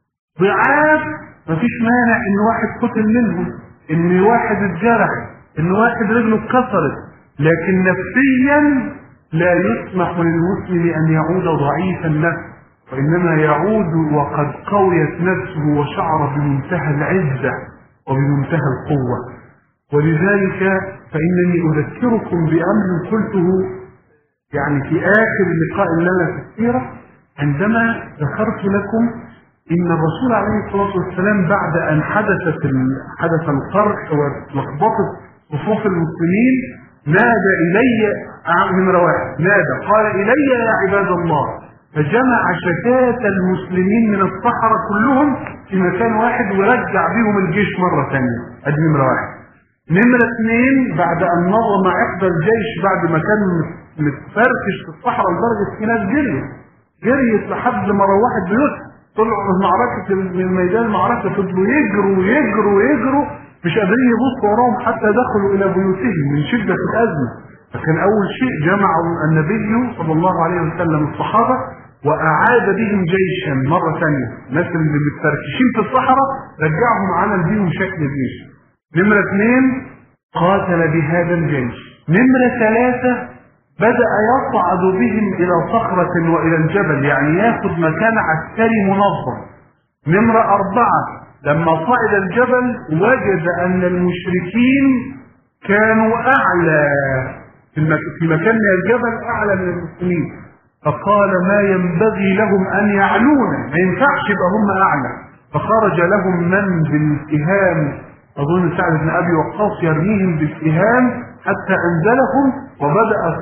ضعاف، مفيش مانع ان واحد قتل منهم، ان واحد اتجرح، ان واحد رجله اتكسرت، لكن نفسيا لا يسمح للمسلم ان يعود ضعيف النفس، وانما يعود وقد قويت نفسه وشعر بمنتهى العزة وبمنتهى القوة. ولذلك فانني اذكركم بامر قلته يعني في اخر اللقاء لنا في السيرة، عندما ذكرت لكم إن الرسول عليه الصلاة والسلام بعد أن حدثت حدث القرح ولخبطت صفوف المسلمين نادى إلي نمرة واحد، نادى قال إلي يا عباد الله، فجمع شتات المسلمين من الصحراء كلهم في مكان واحد ورجع بهم الجيش مرة ثانية. أدي نمرة واحد. نمرة اثنين، بعد أن مر مع إحدى الجيش بعد ما كان متفركش في الصحراء لدرجة في ناس جريت جريت لحد ما روحت بيوتها، طلعوا من معركة من ميدان المعركة، فضلوا يجروا يجروا يجروا مش قادرين يبصوا وراهم حتى دخلوا إلى بيوتهم من شدة الأزمة. فكان أول شيء جمع النبي صلى الله عليه وسلم الصحابة وأعاد بهم جيشا مرة ثانية، الناس اللي متفركشين في الصحراء رجعهم عمل بهم شكل جيش. نمرة اثنين، قاتل بهذا الجيش. نمرة ثلاثة، بدأ يصعد بهم إلى صخرة وإلى الجبل، يعني ياخذ مكان عسكري منظم. نمرة أربعة، لما صعد الجبل وجد أن المشركين كانوا أعلى في مكان من الجبل، أعلى من المسلمين، فقال ما ينبغي لهم أن يعلونا، ما ينفعش يبقى هم أعلى. فخرج لهم من بالسهام، أظن سعد بن أبي وقاص، يرميهم بالسهام حتى أنزلهم، وبدأ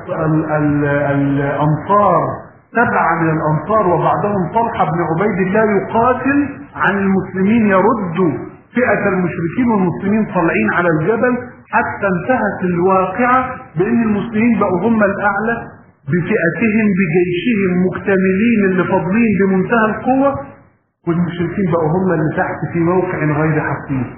الأنصار سبعة من الأنصار وبعدهم طلحة بن عبيد الله يقاتل عن المسلمين، يردوا فئة المشركين والمسلمين طالعين على الجبل، حتى انتهت الواقعة بأن المسلمين بقوا هم الأعلى بفئتهم بجيشهم مكتملين اللي فاضلين بمنتهى القوة، والمشركين بقوا هم اللي تحت في موقع غير حقيقي.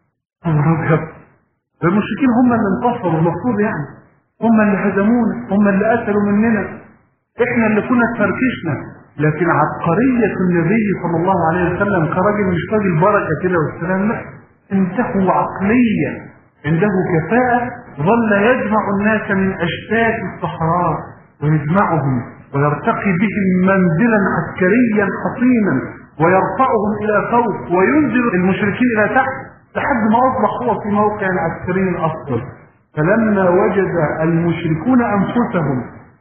المشركين هم اللي انتصروا، المفروض يعني هم اللي هزمونا، هم اللي قتلوا مننا، احنا اللي كنا تفركشنا. لكن عبقرية النبي صلى الله عليه وسلم كراجل مش راجل بركة كده والسلام، لا، عنده عقلية، عنده كفاءة، ظل يجمع الناس من أشتات الصحراء ويجمعهم ويرتقي بهم منزلا عسكريا حصينا ويرفعهم إلى فوق وينزل المشركين إلى تحت لحد ما أصبح هو في موقع عسكري أفضل. فلما وجد المشركون أنفسهم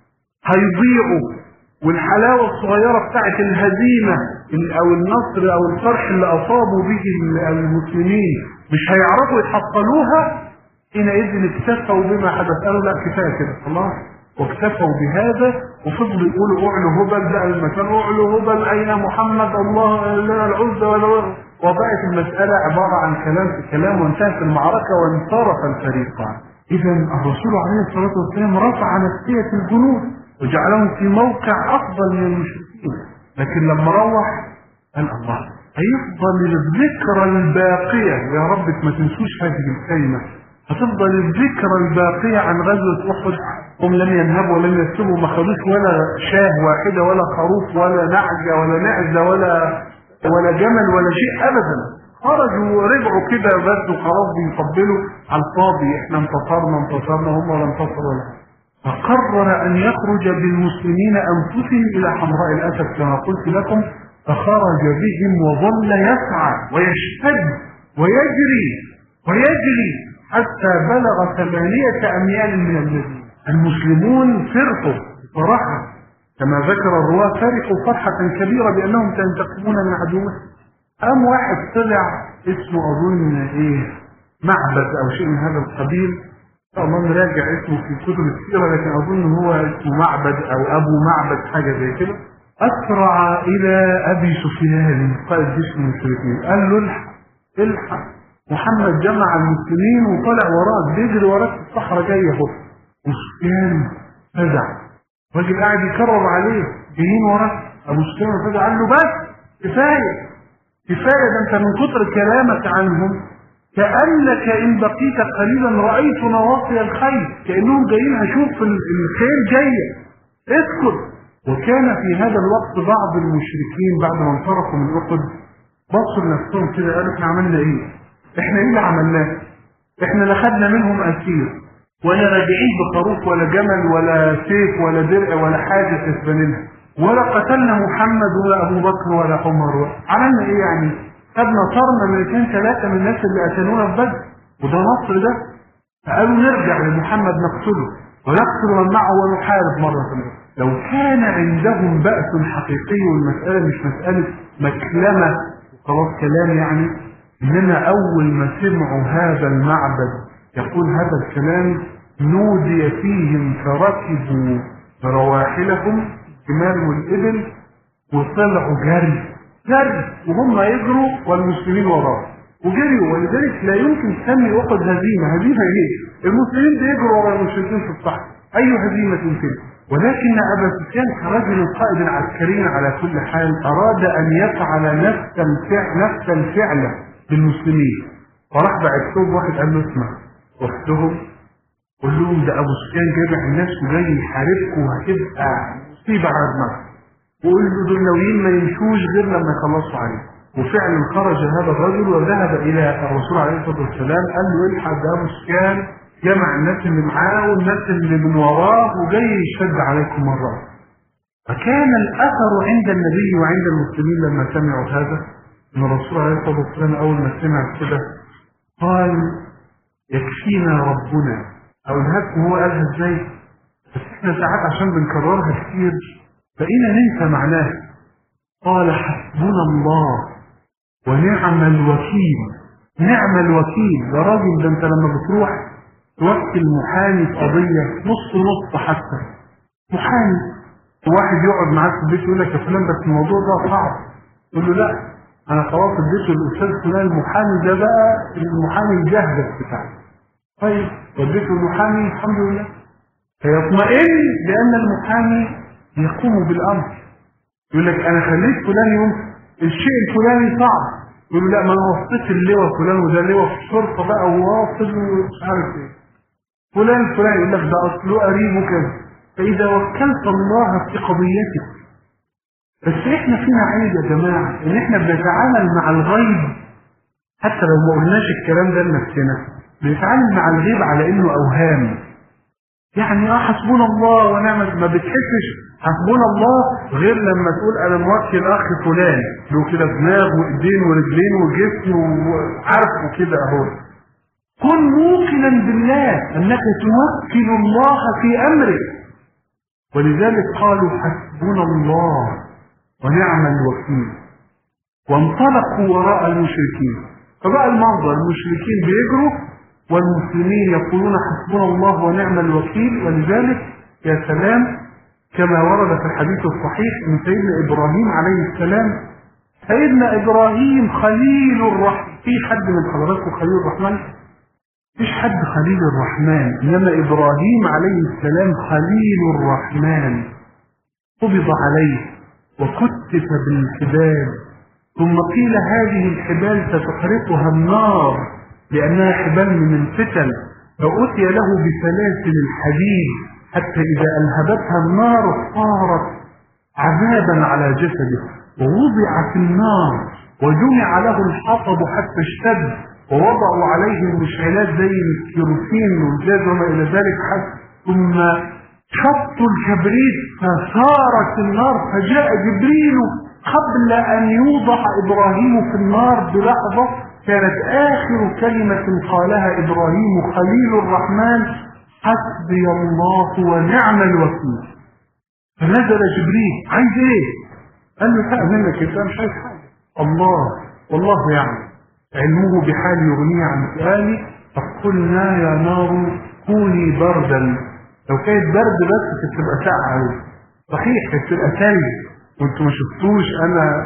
هيضيعوا والحلاوة الصغيرة بتاعت الهزيمة أو النصر أو الفرح اللي أصابوا به المسلمين مش هيعرفوا يحصلوها، حينئذ اكتفوا بما حدث، قالوا لا كفاية كده خلاص، واكتفوا بهذا وفضلوا يقولوا اعلوا هبل، بقى المكان اعلوا هبل، أين محمد، الله لا العزة ولا، وبقت المسألة عبارة عن كلام في كلام، وانتهت المعركة وانصرف الفريقان. إذا الرسول عليه الصلاة والسلام رفع نفسية الجنود وجعلهم في موقع أفضل من المشركين. لكن لما روح قال الله هيفضل الذكرى الباقية، يا رب ما تنسوش هذه الكلمة، هتفضل الذكرى الباقية عن غزوة أحد. هم لم ينهبوا ولم يكتبوا، ما خدوش ولا شاه واحدة ولا خروف ولا نعجة ولا نعزة ولا ولا جمل ولا شيء أبدا، خرجوا ورجعوا كده بس وخلاص بيطبلوا على الفاضي، احنا انتصرنا انتصرنا هم ولا انتصروا ولا. فقرر أن يخرج بالمسلمين أنفسهم إلى حمراء الأسد كما قلت لكم، فخرج بهم وظل يسعى ويشتد ويجري ويجري حتى بلغ ثمانية أميال من المدينة. المسلمون فرحوا بصراحة كما ذكر الرواة، فرحوا فرحة كبيرة بأنهم سينتقمون من عدوهم. قام واحد طلع اسمه أظن إيه معبد أو شيء من هذا القبيل، طبعا نراجع اسمه في كتب السيرة، لكن أظن هو اسمه معبد أو أبو معبد حاجة زي كده. أسرع إلى أبي سفيان قائد جيش المشركين، قال له الحق الحق محمد جمع المسلمين وطلع وراك، بيجري وراك في الصحراء جاي اهو. وسفيان فزع، الراجل قاعد يكرر عليه جايين وراك. ابو سفيان فزع قال له بس كفايه كفايه، ده انت من كتر كلامك عنهم كأنك إن بقيت قليلا رأيت نواصي الخيل، كأنهم جايين هشوف الخيل جاية، اسكت. وكان في هذا الوقت بعض المشركين بعد ما انصرفوا من أحد بصوا لنفسهم كده قالوا احنا عملنا ايه؟ احنا ايه اللي عملناه؟ احنا لا خدنا منهم أسير ولا راجعين بخروف ولا جمل ولا سيف ولا درع ولا حاجة كسبانينها، ولا قتلنا محمد ولا أبو بكر ولا عمر. عملنا ايه يعني؟ خدنا طرنا من اثنين ثلاثة من الناس اللي قتلونا في بدر، وده نصر ده. فقالوا نرجع لمحمد نقتله ونقتل من معه ونحارب مرة ثانية. لو كان عندهم بأس حقيقي والمسألة مش مسألة مكلمة وخلاص كلام يعني، إنما أول ما سمعوا هذا المعبد يقول هذا الكلام نودي فيهم فركبوا رواحلهم الجمال والإبل وطلعوا جري جري وهم يجروا والمسلمين وراء وجريوا. ولذلك لا يمكن تسمي أحد هزيمة. هزيمة ايه؟ المسلمين بيجروا وراء المشركين في الصحراء، أي هزيمة يمكن. ولكن أبا سفيان كرجل قائد عسكري على كل حال أراد أن يفعل نفس الفعل نفس الفعل بالمسلمين، فراح بعت لهم واحد قال له اسمع وحدهم قول لهم ده أبو سفيان جامع الناس وجاي يحاربكم وهتبقى مصيبة على دماغكم، وقول له دول ناويين ما يمشوش غير لما يخلصوا عليه. وفعلا خرج هذا الرجل وذهب الى الرسول عليه الصلاه والسلام قال له الحق ده ابو سفيان جمع الناس اللي معاه والناس اللي من وراه وجاي يشد عليكم مره. فكان الاثر عند النبي وعند المسلمين لما سمعوا هذا ان الرسول عليه الصلاه والسلام اول ما سمع كده قال يكفينا ربنا. او الهدف هو قالها ازاي؟ بس احنا ساعات عشان بنكررها كتير بقينا ننسى معناها. قال حسبنا الله ونعم الوكيل. نعم الوكيل يا راجل، ده انت لما بتروح توكل محامي في قضيه نص نص حتى محامي، واحد يقعد معاك في البيت يقول لك يا فلان بس الموضوع ده صعب، تقول له لا انا خلاص اديته الاستاذ فلان المحامي ده بقى المحامي الجهبذ بتاعي. طيب وديته المحامي الحمد لله فيطمئن لان المحامي يقوم بالامر. يقول لك انا خليت فلان يوم الشيء الفلاني صعب، يقول له لا ما انا وصيت اللواء فلان وده لواء في الشرطه بقى وواصل ومش عارف ايه فلان فلان يقول لك ده اصله قريب وكذا. فاذا وكلت الله في قضيتك. بس احنا فينا عيب يا جماعه ان احنا بنتعامل مع الغيب حتى لو ما قلناش الكلام ده لنفسنا، بنتعامل مع الغيب على انه اوهام. يعني اه حسبنا الله ونعم، ما بتحسش حسبنا الله غير لما تقول انا موكل اخ فلان له كده دماغ وايدين ورجلين وجسم وعارفه كده اهو. كن موكلا بالله انك توكل الله في امرك. ولذلك قالوا حسبنا الله ونعم الوكيل وانطلقوا وراء المشركين. فبقى المنظر المشركين بيجروا والمسلمين يقولون حسبنا الله ونعم الوكيل. ولذلك يا سلام كما ورد في الحديث الصحيح من سيدنا إبراهيم عليه السلام. سيدنا إبراهيم خليل الرحمن. في حد من حضراتكم خليل الرحمن؟ مفيش حد خليل الرحمن، إنما إبراهيم عليه السلام خليل الرحمن. قبض عليه وكتف بالحبال ثم قيل هذه الحبال ستحرقها النار لأنها حبال من الفتن، فأتي له بسلاسل الحديد حتى إذا ألهبتها النار صارت عذابا على جسده، ووضع في النار وجمع له الحطب حتى اشتد ووضعوا عليه المشعلات زي الكيروسين والجاز وما إلى ذلك حتى ثم شطوا الكبريت فصارت النار. فجاء جبريل قبل أن يوضع إبراهيم في النار بلحظة كانت آخر كلمة قالها إبراهيم خليل الرحمن حسبي الله ونعم الوكيل. فنزل جبريل عايز ايه؟ قال له حق منك انت مش عايز حاجة، الله والله يعلم علمه بحال يغنيه عن سؤالي. فقلنا يا نار كوني بردا. لو كانت برد بس كانت تبقى ساقعة قوي، صحيح كانت تبقى ثلج وانتوا ما شفتوش انا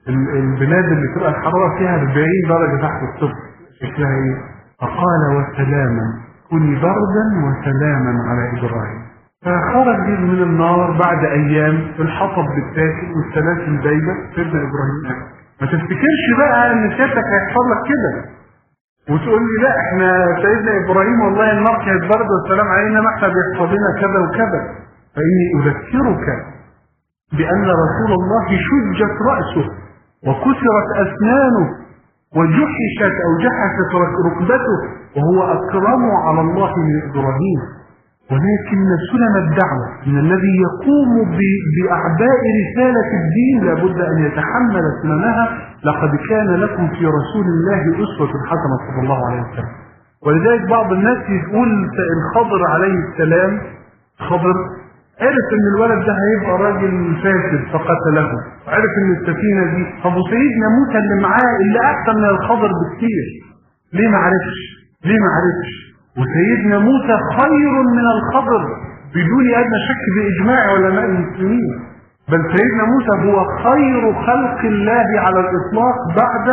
البلاد اللي تبقى الحرارة فيها أربعين درجة تحت الصفر شكلها ايه؟ فقال وسلاما، كوني بردا وسلاما على إبراهيم. فخرج من النار بعد أيام، الحطب بتاكل والسلاسل دايبة، سيدنا إبراهيم. ما تفتكرش بقى إن سيادتك هيحصل لك كده وتقول لي لا احنا سيدنا إبراهيم والله النار كانت باردة والسلام علينا، ما احنا بيحصل لنا كذا وكذا. فإني أذكرك بأن رسول الله شجت رأسه وكسرت أسنانه وجحشت أو جحشت ركبته وهو أكرم على الله من إبراهيم، ولكن سنن الدعوة من الذي يقوم بأعباء رسالة الدين لابد أن يتحمل سننها. لقد كان لكم في رسول الله أسوة حسنة صلى الله عليه وسلم. ولذلك بعض الناس يقول الخضر عليه السلام، خضر عرف ان الولد ده هيبقى راجل فاسد فقتله، عرف ان السفينة دي، طب وسيدنا موسى اللي معاه اللي احسن من الخضر بكثير ليه ما عرفش؟ ليه ما عرفش؟ وسيدنا موسى خير من الخضر بدون ادنى شك باجماع علماء المسلمين، بل سيدنا موسى هو خير خلق الله على الاطلاق بعد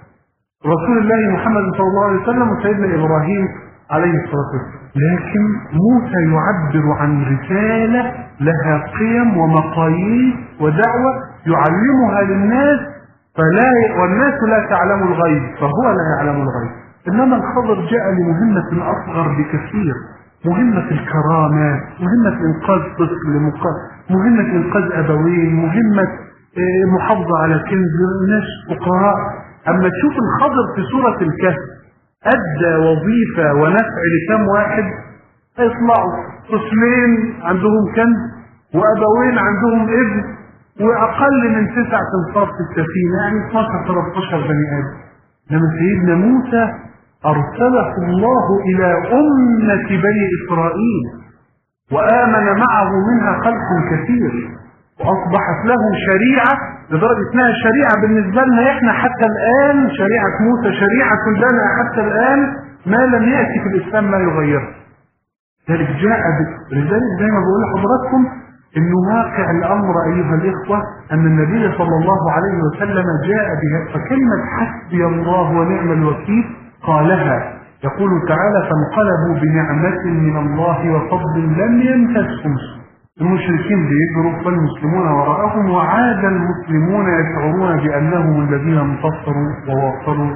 رسول الله محمد صلى الله عليه وسلم وسيدنا ابراهيم عليه الصلاة والسلام. لكن موسى يعبر عن رسالة لها قيم ومقاييس ودعوة يعلمها للناس، فلا والناس لا تعلم الغيب فهو لا يعلم الغيب. إنما الخضر جاء لمهمة أصغر بكثير، مهمة الكرامات، مهمة إنقاذ طفل، مهمة إنقاذ أبوين، مهمة محافظة على كنز ناس فقراء. أما تشوف الخضر في سورة الكهف أدى وظيفة ونفع لكم واحد؟ يطلعوا طفلين عندهم كنز وأبوين عندهم ابن وأقل من تسع تنفار في السفينة، يعني اثناشر ثلاثة عشر بني آدم. لما سيدنا موسى أرسله الله إلى أمة بني إسرائيل وآمن معه منها خلق كثير وأصبحت له شريعة، لدرجة انها شريعة بالنسبة لنا احنا حتى الآن، شريعة موسى شريعة لنا حتى الآن، ما لم يأتي في الإسلام ما يغيره. ذلك جاء لذلك زي ما بقول لحضراتكم انه واقع الأمر أيها الإخوة أن النبي صلى الله عليه وسلم جاء بها، فكلمة حسبي الله ونعم الوكيل قالها. يقول تعالى فانقلبوا بنعمة من الله وفضل لم يمسسهم سوء. المشركين بيجروا فالمسلمون وراءهم، وعاد المسلمون يشعرون بأنهم الذين انتصروا وواصلوا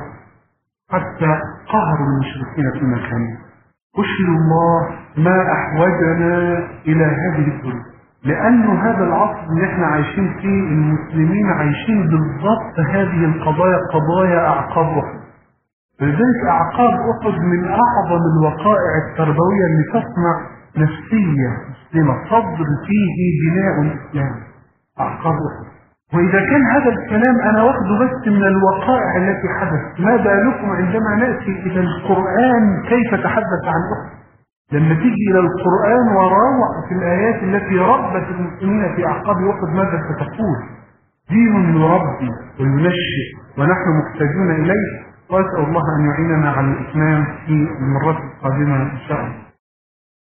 حتى قهروا المشركين في مكانهم. أشهد الله ما أحوجنا إلى هذه الدنيا، لأن هذا العصر اللي احنا عايشين فيه المسلمين عايشين بالضبط هذه القضايا، قضايا أعقاب أحد. لذلك أعقاب أحد من أعظم الوقائع التربوية اللي تصنع نفسية مسلمة، صدر فيه بناء الإسلام. أعقاب أحد. وإذا كان هذا الكلام أنا واخده بس من الوقائع التي حدث، ما بالكم عندما نأتي إلى القرآن كيف تحدث عن أحد؟ لما تيجي إلى القرآن وراوع في الآيات التي ربت المسلمين في أعقاب أحد ماذا ستقول؟ دين يربي وينشئ ونحن محتاجون إليه، وأسأل الله أن يعيننا على الإتمام في المرات القادمة إن شاء الله.